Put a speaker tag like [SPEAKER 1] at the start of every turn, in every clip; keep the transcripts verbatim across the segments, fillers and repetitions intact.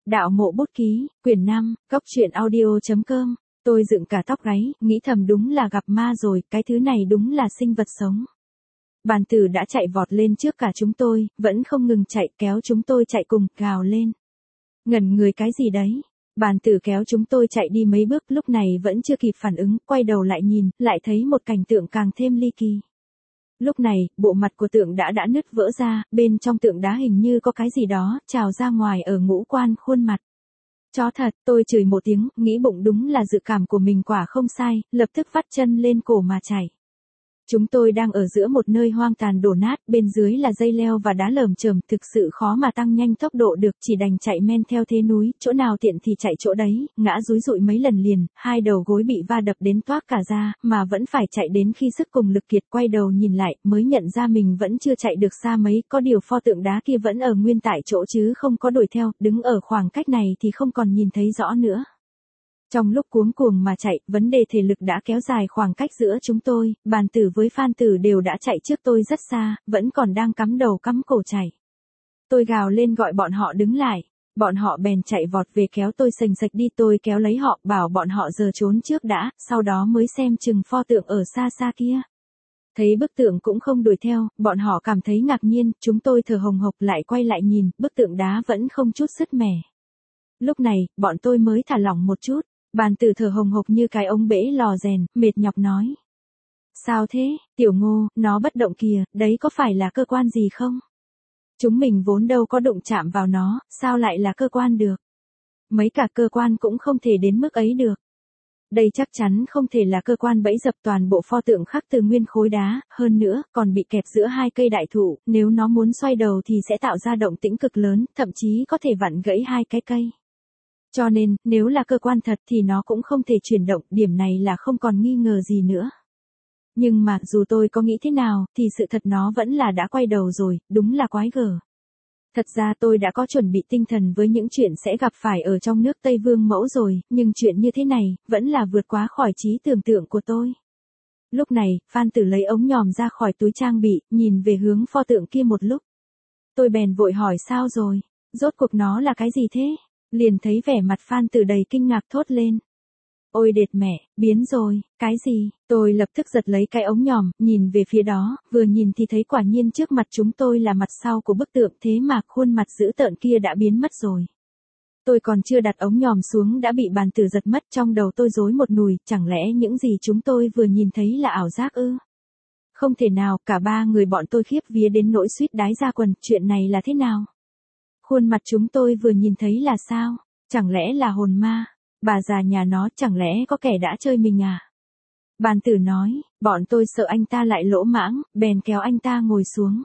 [SPEAKER 1] Đạo mộ bút ký, quyển năm, cốc truyện audio.com, tôi dựng cả tóc gáy, nghĩ thầm đúng là gặp ma rồi, cái thứ này đúng là sinh vật sống. Bàn tử đã chạy vọt lên trước cả chúng tôi, vẫn không ngừng chạy, kéo chúng tôi chạy cùng, gào lên. Ngẩn người cái gì đấy? Bàn tử kéo chúng tôi chạy đi mấy bước, lúc này vẫn chưa kịp phản ứng, quay đầu lại nhìn, lại thấy một cảnh tượng càng thêm ly kỳ. Lúc này, bộ mặt của tượng đã đã nứt vỡ ra, bên trong tượng đá hình như có cái gì đó, trào ra ngoài ở ngũ quan khuôn mặt. Chó thật, tôi chửi một tiếng, nghĩ bụng đúng là dự cảm của mình quả không sai, lập tức vắt chân lên cổ mà chạy. Chúng tôi đang ở giữa một nơi hoang tàn đổ nát, bên dưới là dây leo và đá lởm chởm, thực sự khó mà tăng nhanh tốc độ được, chỉ đành chạy men theo thế núi, chỗ nào tiện thì chạy chỗ đấy, ngã dúi dụi mấy lần liền, hai đầu gối bị va đập đến toác cả ra, mà vẫn phải chạy đến khi sức cùng lực kiệt, quay đầu nhìn lại, mới nhận ra mình vẫn chưa chạy được xa mấy, có điều pho tượng đá kia vẫn ở nguyên tại chỗ chứ không có đuổi theo, đứng ở khoảng cách này thì không còn nhìn thấy rõ nữa. Trong lúc cuống cuồng mà chạy, vấn đề thể lực đã kéo dài khoảng cách giữa chúng tôi, Bàn Tử với Phan Tử đều đã chạy trước tôi rất xa, vẫn còn đang cắm đầu cắm cổ chạy. Tôi gào lên gọi bọn họ đứng lại, bọn họ bèn chạy vọt về kéo tôi sành sạch đi, tôi kéo lấy họ, bảo bọn họ giờ trốn trước đã, sau đó mới xem chừng pho tượng ở xa xa kia. Thấy bức tượng cũng không đuổi theo, bọn họ cảm thấy ngạc nhiên, chúng tôi thở hồng hộc lại quay lại nhìn, bức tượng đá vẫn không chút sứt mẻ. Lúc này, bọn tôi mới thả lỏng một chút. Bàn Tử thở hồng hộc như cái ống bể lò rèn, mệt nhọc nói. Sao thế, Tiểu Ngô, nó bất động kìa, đấy có phải là cơ quan gì không? Chúng mình vốn đâu có đụng chạm vào nó, sao lại là cơ quan được? Mấy cả cơ quan cũng không thể đến mức ấy được. Đây chắc chắn không thể là cơ quan bẫy dập, toàn bộ pho tượng khắc từ nguyên khối đá, hơn nữa, còn bị kẹp giữa hai cây đại thụ, nếu nó muốn xoay đầu thì sẽ tạo ra động tĩnh cực lớn, thậm chí có thể vặn gãy hai cái cây. Cho nên, nếu là cơ quan thật thì nó cũng không thể chuyển động, điểm này là không còn nghi ngờ gì nữa. Nhưng mà, dù tôi có nghĩ thế nào, thì sự thật nó vẫn là đã quay đầu rồi, đúng là quái gở. Thật ra tôi đã có chuẩn bị tinh thần với những chuyện sẽ gặp phải ở trong nước Tây Vương Mẫu rồi, nhưng chuyện như thế này, vẫn là vượt quá khỏi trí tưởng tượng của tôi. Lúc này, Phan Tử lấy ống nhòm ra khỏi túi trang bị, nhìn về hướng pho tượng kia một lúc. Tôi bèn vội hỏi sao rồi, rốt cuộc nó là cái gì thế? Liền thấy vẻ mặt Phan Tử đầy kinh ngạc thốt lên. Ôi đệt mẹ, biến rồi, cái gì? Tôi lập tức giật lấy cái ống nhòm, nhìn về phía đó, vừa nhìn thì thấy quả nhiên trước mặt chúng tôi là mặt sau của bức tượng, thế mà khuôn mặt dữ tợn kia đã biến mất rồi. Tôi còn chưa đặt ống nhòm xuống đã bị Bàn Tử giật mất, trong đầu tôi rối một nùi, chẳng lẽ những gì chúng tôi vừa nhìn thấy là ảo giác ư? Không thể nào, cả ba người bọn tôi khiếp vía đến nỗi suýt đái ra quần, chuyện này là thế nào? Khuôn mặt chúng tôi vừa nhìn thấy là sao? Chẳng lẽ là hồn ma? Bà già nhà nó, chẳng lẽ có kẻ đã chơi mình à? Bàn Tử nói, bọn tôi sợ anh ta lại lỗ mãng, bèn kéo anh ta ngồi xuống.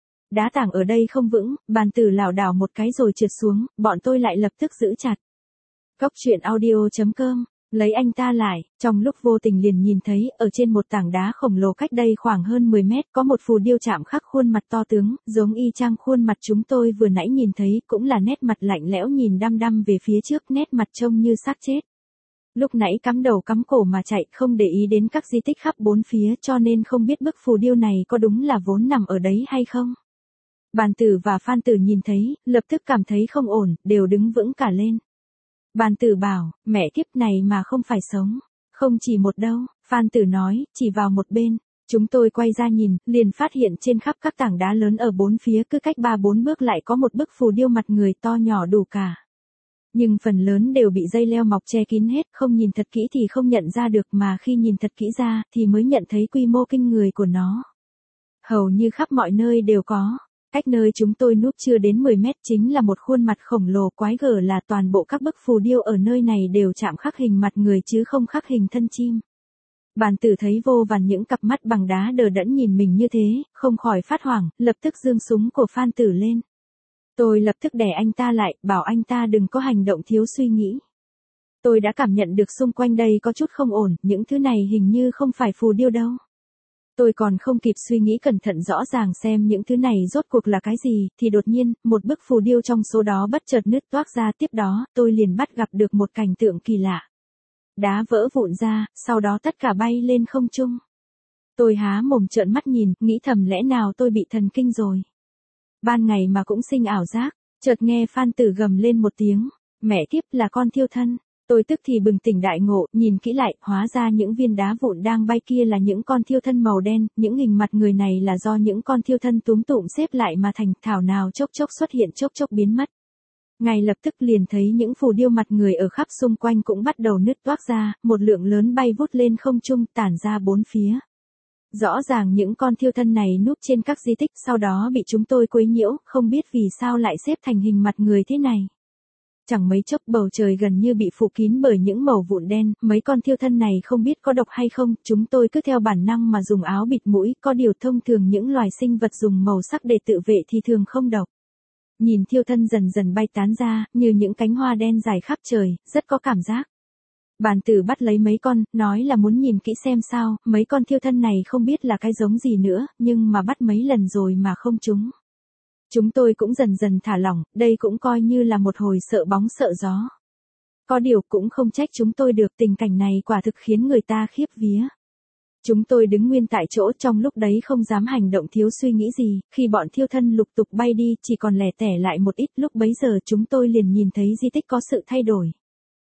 [SPEAKER 1] Đá tảng ở đây không vững, Bàn Tử lảo đảo một cái rồi trượt xuống, bọn tôi lại lập tức giữ chặt. Cốc truyện audio.com, lấy anh ta lại, trong lúc vô tình liền nhìn thấy, ở trên một tảng đá khổng lồ cách đây khoảng hơn mười mét, có một phù điêu chạm khắc khuôn mặt to tướng, giống y chang khuôn mặt chúng tôi vừa nãy nhìn thấy, cũng là nét mặt lạnh lẽo nhìn đăm đăm về phía trước, nét mặt trông như xác chết. Lúc nãy cắm đầu cắm cổ mà chạy, không để ý đến các di tích khắp bốn phía, cho nên không biết bức phù điêu này có đúng là vốn nằm ở đấy hay không. Bàn Tử và Phan Tử nhìn thấy, lập tức cảm thấy không ổn, đều đứng vững cả lên. Bàn Tử bảo, mẹ kiếp này mà không phải sống. Không chỉ một đâu, Phan Tử nói, chỉ vào một bên. Chúng tôi quay ra nhìn, liền phát hiện trên khắp các tảng đá lớn ở bốn phía cứ cách ba bốn bước lại có một bức phù điêu mặt người to nhỏ đủ cả. Nhưng phần lớn đều bị dây leo mọc che kín hết, không nhìn thật kỹ thì không nhận ra được, mà khi nhìn thật kỹ ra thì mới nhận thấy quy mô kinh người của nó. Hầu như khắp mọi nơi đều có. Cách nơi chúng tôi núp chưa đến mười mét chính là một khuôn mặt khổng lồ, quái gở là toàn bộ các bức phù điêu ở nơi này đều chạm khắc hình mặt người chứ không khắc hình thân chim. Bàn Tử thấy vô vàn những cặp mắt bằng đá đờ đẫn nhìn mình như thế, không khỏi phát hoảng, lập tức giương súng của Phan Tử lên. Tôi lập tức đè anh ta lại, bảo anh ta đừng có hành động thiếu suy nghĩ. Tôi đã cảm nhận được xung quanh đây có chút không ổn, những thứ này hình như không phải phù điêu đâu. Tôi còn không kịp suy nghĩ cẩn thận rõ ràng xem những thứ này rốt cuộc là cái gì, thì đột nhiên, một bức phù điêu trong số đó bất chợt nứt toác ra, tiếp đó, tôi liền bắt gặp được một cảnh tượng kỳ lạ. Đá vỡ vụn ra, sau đó tất cả bay lên không trung. Tôi há mồm trợn mắt nhìn, nghĩ thầm lẽ nào tôi bị thần kinh rồi. Ban ngày mà cũng sinh ảo giác, chợt nghe Phan Tử gầm lên một tiếng. Mẹ kiếp là con thiêu thân. Tôi tức thì bừng tỉnh đại ngộ, nhìn kỹ lại, hóa ra những viên đá vụn đang bay kia là những con thiêu thân màu đen, những hình mặt người này là do những con thiêu thân túm tụm xếp lại mà thành, thảo nào chốc chốc xuất hiện chốc chốc biến mất. Ngay lập tức liền thấy những phù điêu mặt người ở khắp xung quanh cũng bắt đầu nứt toác ra, một lượng lớn bay vút lên không trung tản ra bốn phía. Rõ ràng những con thiêu thân này núp trên các di tích sau đó bị chúng tôi quấy nhiễu, không biết vì sao lại xếp thành hình mặt người thế này. Chẳng mấy chốc bầu trời gần như bị phủ kín bởi những mẩu vụn đen, mấy con thiêu thân này không biết có độc hay không, chúng tôi cứ theo bản năng mà dùng áo bịt mũi, có điều thông thường những loài sinh vật dùng màu sắc để tự vệ thì thường không độc. Nhìn thiêu thân dần dần bay tán ra, như những cánh hoa đen dài khắp trời, rất có cảm giác. Bàn tử bắt lấy mấy con, nói là muốn nhìn kỹ xem sao, mấy con thiêu thân này không biết là cái giống gì nữa, nhưng mà bắt mấy lần rồi mà không trúng. Chúng tôi cũng dần dần thả lỏng, đây cũng coi như là một hồi sợ bóng sợ gió. Có điều cũng không trách chúng tôi được, tình cảnh này quả thực khiến người ta khiếp vía. Chúng tôi đứng nguyên tại chỗ trong lúc đấy không dám hành động thiếu suy nghĩ gì, khi bọn thiêu thân lục tục bay đi chỉ còn lẻ tẻ lại một ít, lúc bấy giờ chúng tôi liền nhìn thấy di tích có sự thay đổi.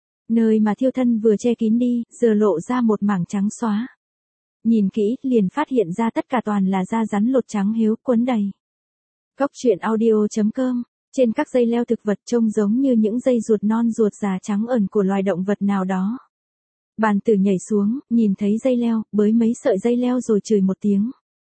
[SPEAKER 1] Nơi mà thiêu thân vừa che kín đi, giờ lộ ra một mảng trắng xóa. Nhìn kỹ, liền phát hiện ra tất cả toàn là da rắn lột trắng héo quấn đầy. Cốc truyện audio chấm com. Trên các dây leo thực vật trông giống như những dây ruột non ruột già trắng ẩn của loài động vật nào đó. Bàn tử nhảy xuống, nhìn thấy dây leo, bới mấy sợi dây leo rồi chửi một tiếng.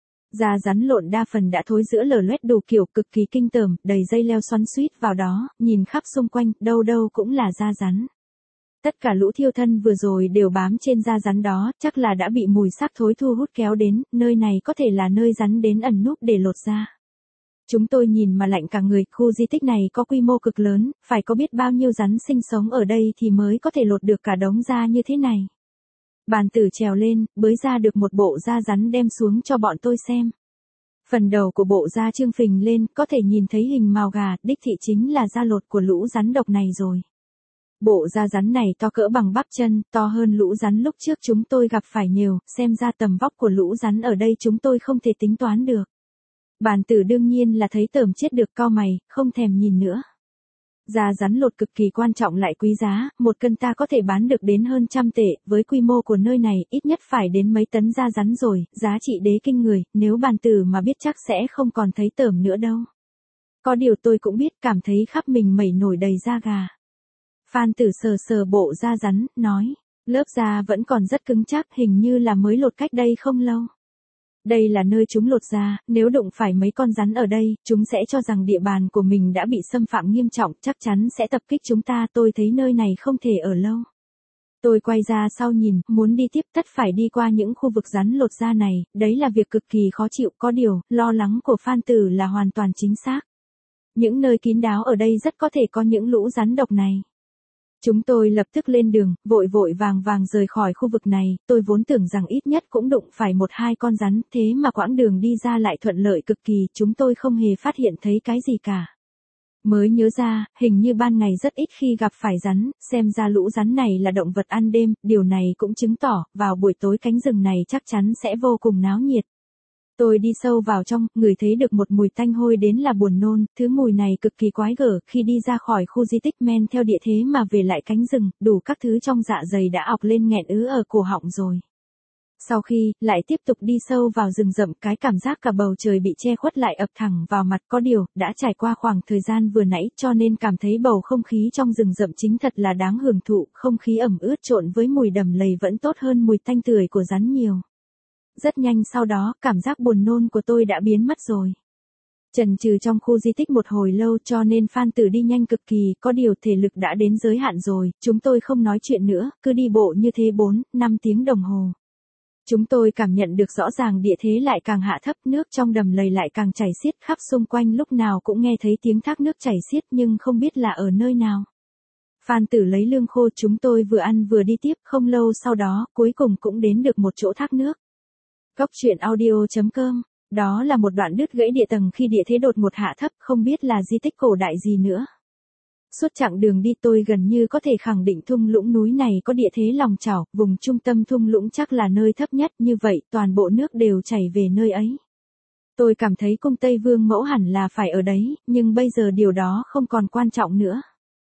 [SPEAKER 1] Da rắn lộn đa phần đã thối rữa lở loét đủ kiểu, cực kỳ kinh tởm, đầy dây leo xoắn xuýt vào đó, nhìn khắp xung quanh, đâu đâu cũng là da rắn. Tất cả lũ thiêu thân vừa rồi đều bám trên da rắn đó, chắc là đã bị mùi xác thối thu hút kéo đến, nơi này có thể là nơi rắn đến ẩn núp để lột da. Chúng tôi nhìn mà lạnh cả người, khu di tích này có quy mô cực lớn, phải có biết bao nhiêu rắn sinh sống ở đây thì mới có thể lột được cả đống da như thế này. Bàn tử trèo lên, bới ra được một bộ da rắn đem xuống cho bọn tôi xem. Phần đầu của bộ da trương phình lên, có thể nhìn thấy hình mào gà, đích thị chính là da lột của lũ rắn độc này rồi. Bộ da rắn này to cỡ bằng bắp chân, to hơn lũ rắn lúc trước chúng tôi gặp phải nhiều, xem ra tầm vóc của lũ rắn ở đây chúng tôi không thể tính toán được. Bàn tử đương nhiên là thấy tởm chết được, cau mày, không thèm nhìn nữa. Da rắn lột cực kỳ quan trọng lại quý giá, một cân ta có thể bán được đến hơn trăm tệ, với quy mô của nơi này ít nhất phải đến mấy tấn da rắn rồi, giá trị đế kinh người, nếu bàn tử mà biết chắc sẽ không còn thấy tởm nữa đâu. Có điều tôi cũng biết, cảm thấy khắp mình mẩy nổi đầy da gà. Phan tử sờ sờ bộ da rắn, nói, lớp da vẫn còn rất cứng chắc, hình như là mới lột cách đây không lâu. Đây là nơi chúng lột ra, nếu đụng phải mấy con rắn ở đây, chúng sẽ cho rằng địa bàn của mình đã bị xâm phạm nghiêm trọng, chắc chắn sẽ tập kích chúng ta, tôi thấy nơi này không thể ở lâu. Tôi quay ra sau nhìn, muốn đi tiếp tất phải đi qua những khu vực rắn lột da này, đấy là việc cực kỳ khó chịu, có điều, lo lắng của Phan tử là hoàn toàn chính xác. Những nơi kín đáo ở đây rất có thể có những lũ rắn độc này. Chúng tôi lập tức lên đường, vội vội vàng vàng rời khỏi khu vực này, tôi vốn tưởng rằng ít nhất cũng đụng phải một hai con rắn, thế mà quãng đường đi ra lại thuận lợi cực kỳ, chúng tôi không hề phát hiện thấy cái gì cả. Mới nhớ ra, hình như ban ngày rất ít khi gặp phải rắn, xem ra lũ rắn này là động vật ăn đêm, điều này cũng chứng tỏ, vào buổi tối cánh rừng này chắc chắn sẽ vô cùng náo nhiệt. Tôi đi sâu vào trong, ngửi thấy được một mùi tanh hôi đến là buồn nôn, thứ mùi này cực kỳ quái gở, khi đi ra khỏi khu di tích men theo địa thế mà về lại cánh rừng, đủ các thứ trong dạ dày đã ọc lên nghẹn ứ ở cổ họng rồi. Sau khi, lại tiếp tục đi sâu vào rừng rậm, cái cảm giác cả bầu trời bị che khuất lại ập thẳng vào mặt, có điều, đã trải qua khoảng thời gian vừa nãy cho nên cảm thấy bầu không khí trong rừng rậm chính thật là đáng hưởng thụ, không khí ẩm ướt trộn với mùi đầm lầy vẫn tốt hơn mùi tanh tưởi của rắn nhiều. Rất nhanh sau đó, cảm giác buồn nôn của tôi đã biến mất rồi. Chần chừ trong khu di tích một hồi lâu cho nên Phan tử đi nhanh cực kỳ, có điều thể lực đã đến giới hạn rồi, chúng tôi không nói chuyện nữa, cứ đi bộ như thế bốn, năm tiếng đồng hồ. Chúng tôi cảm nhận được rõ ràng địa thế lại càng hạ thấp, nước trong đầm lầy lại càng chảy xiết, khắp xung quanh lúc nào cũng nghe thấy tiếng thác nước chảy xiết nhưng không biết là ở nơi nào. Phan tử lấy lương khô, chúng tôi vừa ăn vừa đi tiếp, không lâu sau đó, cuối cùng cũng đến được một chỗ thác nước. Cốc truyện audio chấm com. Đó là một đoạn đứt gãy địa tầng khi địa thế đột ngột hạ thấp, không biết là di tích cổ đại gì nữa. Suốt chặng đường đi tôi gần như có thể khẳng định thung lũng núi này có địa thế lòng chảo, vùng trung tâm thung lũng chắc là nơi thấp nhất, như vậy toàn bộ nước đều chảy về nơi ấy. Tôi cảm thấy cung Tây Vương Mẫu hẳn là phải ở đấy, nhưng bây giờ điều đó không còn quan trọng nữa.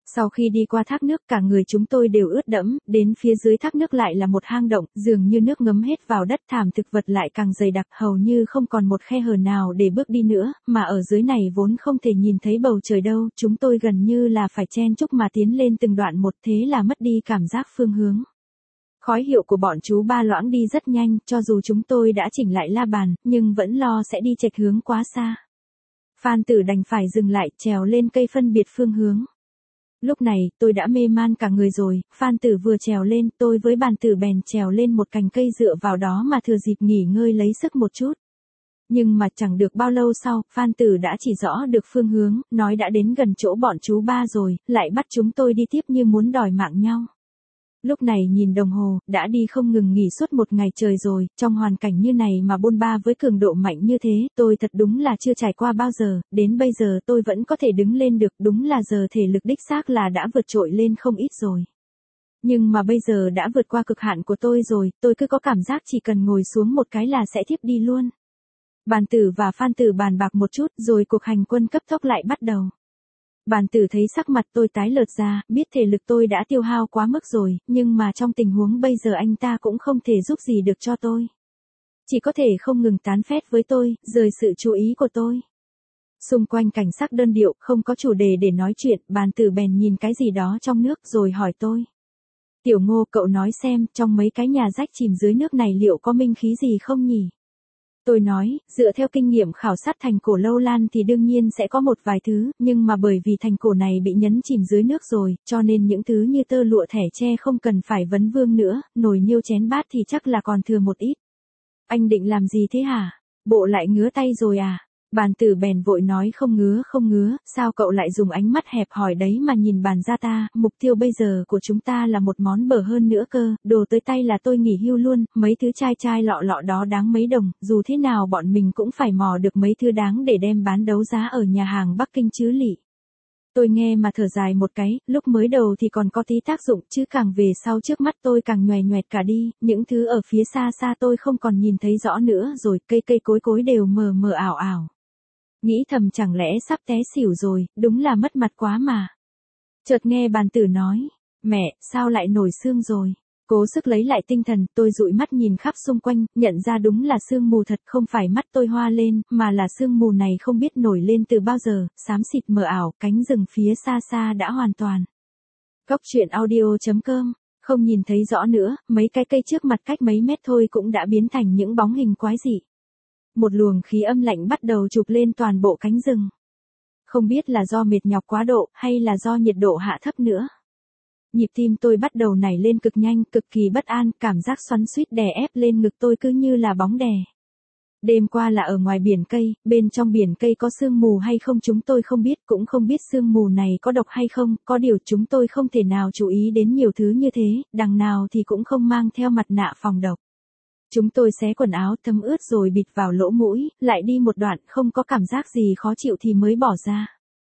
[SPEAKER 1] Sau khi đi qua thác nước cả người chúng tôi đều ướt đẫm, đến phía dưới thác nước lại là một hang động, dường như nước ngấm hết vào đất, thảm thực vật lại càng dày đặc, hầu như không còn một khe hở nào để bước đi nữa, mà ở dưới này vốn không thể nhìn thấy bầu trời đâu, chúng tôi gần như là phải chen chúc mà tiến lên từng đoạn một, thế là mất đi cảm giác phương hướng. Khói hiệu của bọn chú ba loãng đi rất nhanh, cho dù chúng tôi đã chỉnh lại la bàn, nhưng vẫn lo sẽ đi chệch hướng quá xa. Phan Tử đành phải dừng lại, trèo lên cây phân biệt phương hướng. Lúc này, tôi đã mê man cả người rồi, Phan Tử vừa trèo lên, tôi với Bàn Tử bèn trèo lên một cành cây dựa vào đó mà thừa dịp nghỉ ngơi lấy sức một chút. Nhưng mà chẳng được bao lâu sau, Phan Tử đã chỉ rõ được phương hướng, nói đã đến gần chỗ bọn chú ba rồi, lại bắt chúng tôi đi tiếp như muốn đòi mạng nhau. Lúc này nhìn đồng hồ, đã đi không ngừng nghỉ suốt một ngày trời rồi, trong hoàn cảnh như này mà bôn ba với cường độ mạnh như thế, tôi thật đúng là chưa trải qua bao giờ, đến bây giờ tôi vẫn có thể đứng lên được, đúng là giờ thể lực đích xác là đã vượt trội lên không ít rồi. Nhưng mà bây giờ đã vượt qua cực hạn của tôi rồi, tôi cứ có cảm giác chỉ cần ngồi xuống một cái là sẽ thiếp đi luôn. Bàn Tử và Phan Tử bàn bạc một chút rồi cuộc hành quân cấp tốc lại bắt đầu. Bàn Tử thấy sắc mặt tôi tái lợt ra, biết thể lực tôi đã tiêu hao quá mức rồi, nhưng mà trong tình huống bây giờ anh ta cũng không thể giúp gì được cho tôi. Chỉ có thể không ngừng tán phét với tôi, rời sự chú ý của tôi. Xung quanh cảnh sắc đơn điệu, không có chủ đề để nói chuyện, Bàn Tử bèn nhìn cái gì đó trong nước rồi hỏi tôi. Tiểu Ngô, cậu nói xem, trong mấy cái nhà rách chìm dưới nước này liệu có minh khí gì không nhỉ? Tôi nói, dựa theo kinh nghiệm khảo sát thành cổ Lâu Lan thì đương nhiên sẽ có một vài thứ, nhưng mà bởi vì thành cổ này bị nhấn chìm dưới nước rồi, cho nên những thứ như tơ lụa thẻ tre không cần phải vấn vương nữa, nồi niêu chén bát thì chắc là còn thừa một ít. Anh định làm gì thế hả? Bộ lại ngứa tay rồi à? Bàn Tử bèn vội nói không ngứa không ngứa, sao cậu lại dùng ánh mắt hẹp hòi đấy mà nhìn Bàn gia ta, mục tiêu bây giờ của chúng ta là một món bở hơn nữa cơ, đồ tới tay là tôi nghỉ hưu luôn, mấy thứ chai chai lọ lọ đó đáng mấy đồng, dù thế nào bọn mình cũng phải mò được mấy thứ đáng để đem bán đấu giá ở nhà hàng Bắc Kinh chứ lị. Tôi nghe mà thở dài một cái, lúc mới đầu thì còn có tí tác dụng chứ càng về sau trước mắt tôi càng nhòe nhoẹt cả đi, những thứ ở phía xa xa tôi không còn nhìn thấy rõ nữa rồi, cây cây cối cối đều mờ mờ ảo ảo. Nghĩ thầm chẳng lẽ sắp té xỉu rồi, đúng là mất mặt quá mà. Chợt nghe Bàn Tử nói, mẹ, sao lại nổi sương rồi? Cố sức lấy lại tinh thần, tôi dụi mắt nhìn khắp xung quanh, nhận ra đúng là sương mù thật, không phải mắt tôi hoa lên, mà là sương mù này không biết nổi lên từ bao giờ, xám xịt mờ ảo, cánh rừng phía xa xa đã hoàn toàn. Góc truyện audio chấm com, không nhìn thấy rõ nữa, mấy cái cây trước mặt cách mấy mét thôi cũng đã biến thành những bóng hình quái dị. Một luồng khí âm lạnh bắt đầu chụp lên toàn bộ cánh rừng. Không biết là do mệt nhọc quá độ, hay là do nhiệt độ hạ thấp nữa. Nhịp tim tôi bắt đầu nảy lên cực nhanh, cực kỳ bất an, cảm giác xoắn xuýt đè ép lên ngực tôi cứ như là bóng đè. Đêm qua là ở ngoài biển cây, bên trong biển cây có sương mù hay không chúng tôi không biết, cũng không biết sương mù này có độc hay không, có điều chúng tôi không thể nào chú ý đến nhiều thứ như thế, đằng nào thì cũng không mang theo mặt nạ phòng độc. Chúng tôi xé quần áo thấm ướt rồi bịt vào lỗ mũi, lại đi một đoạn không có cảm giác gì khó chịu thì mới bỏ ra.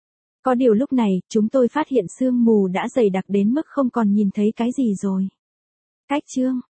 [SPEAKER 1] Có điều lúc này, chúng tôi phát hiện sương mù đã dày đặc đến mức không còn nhìn thấy cái gì rồi. Cách chương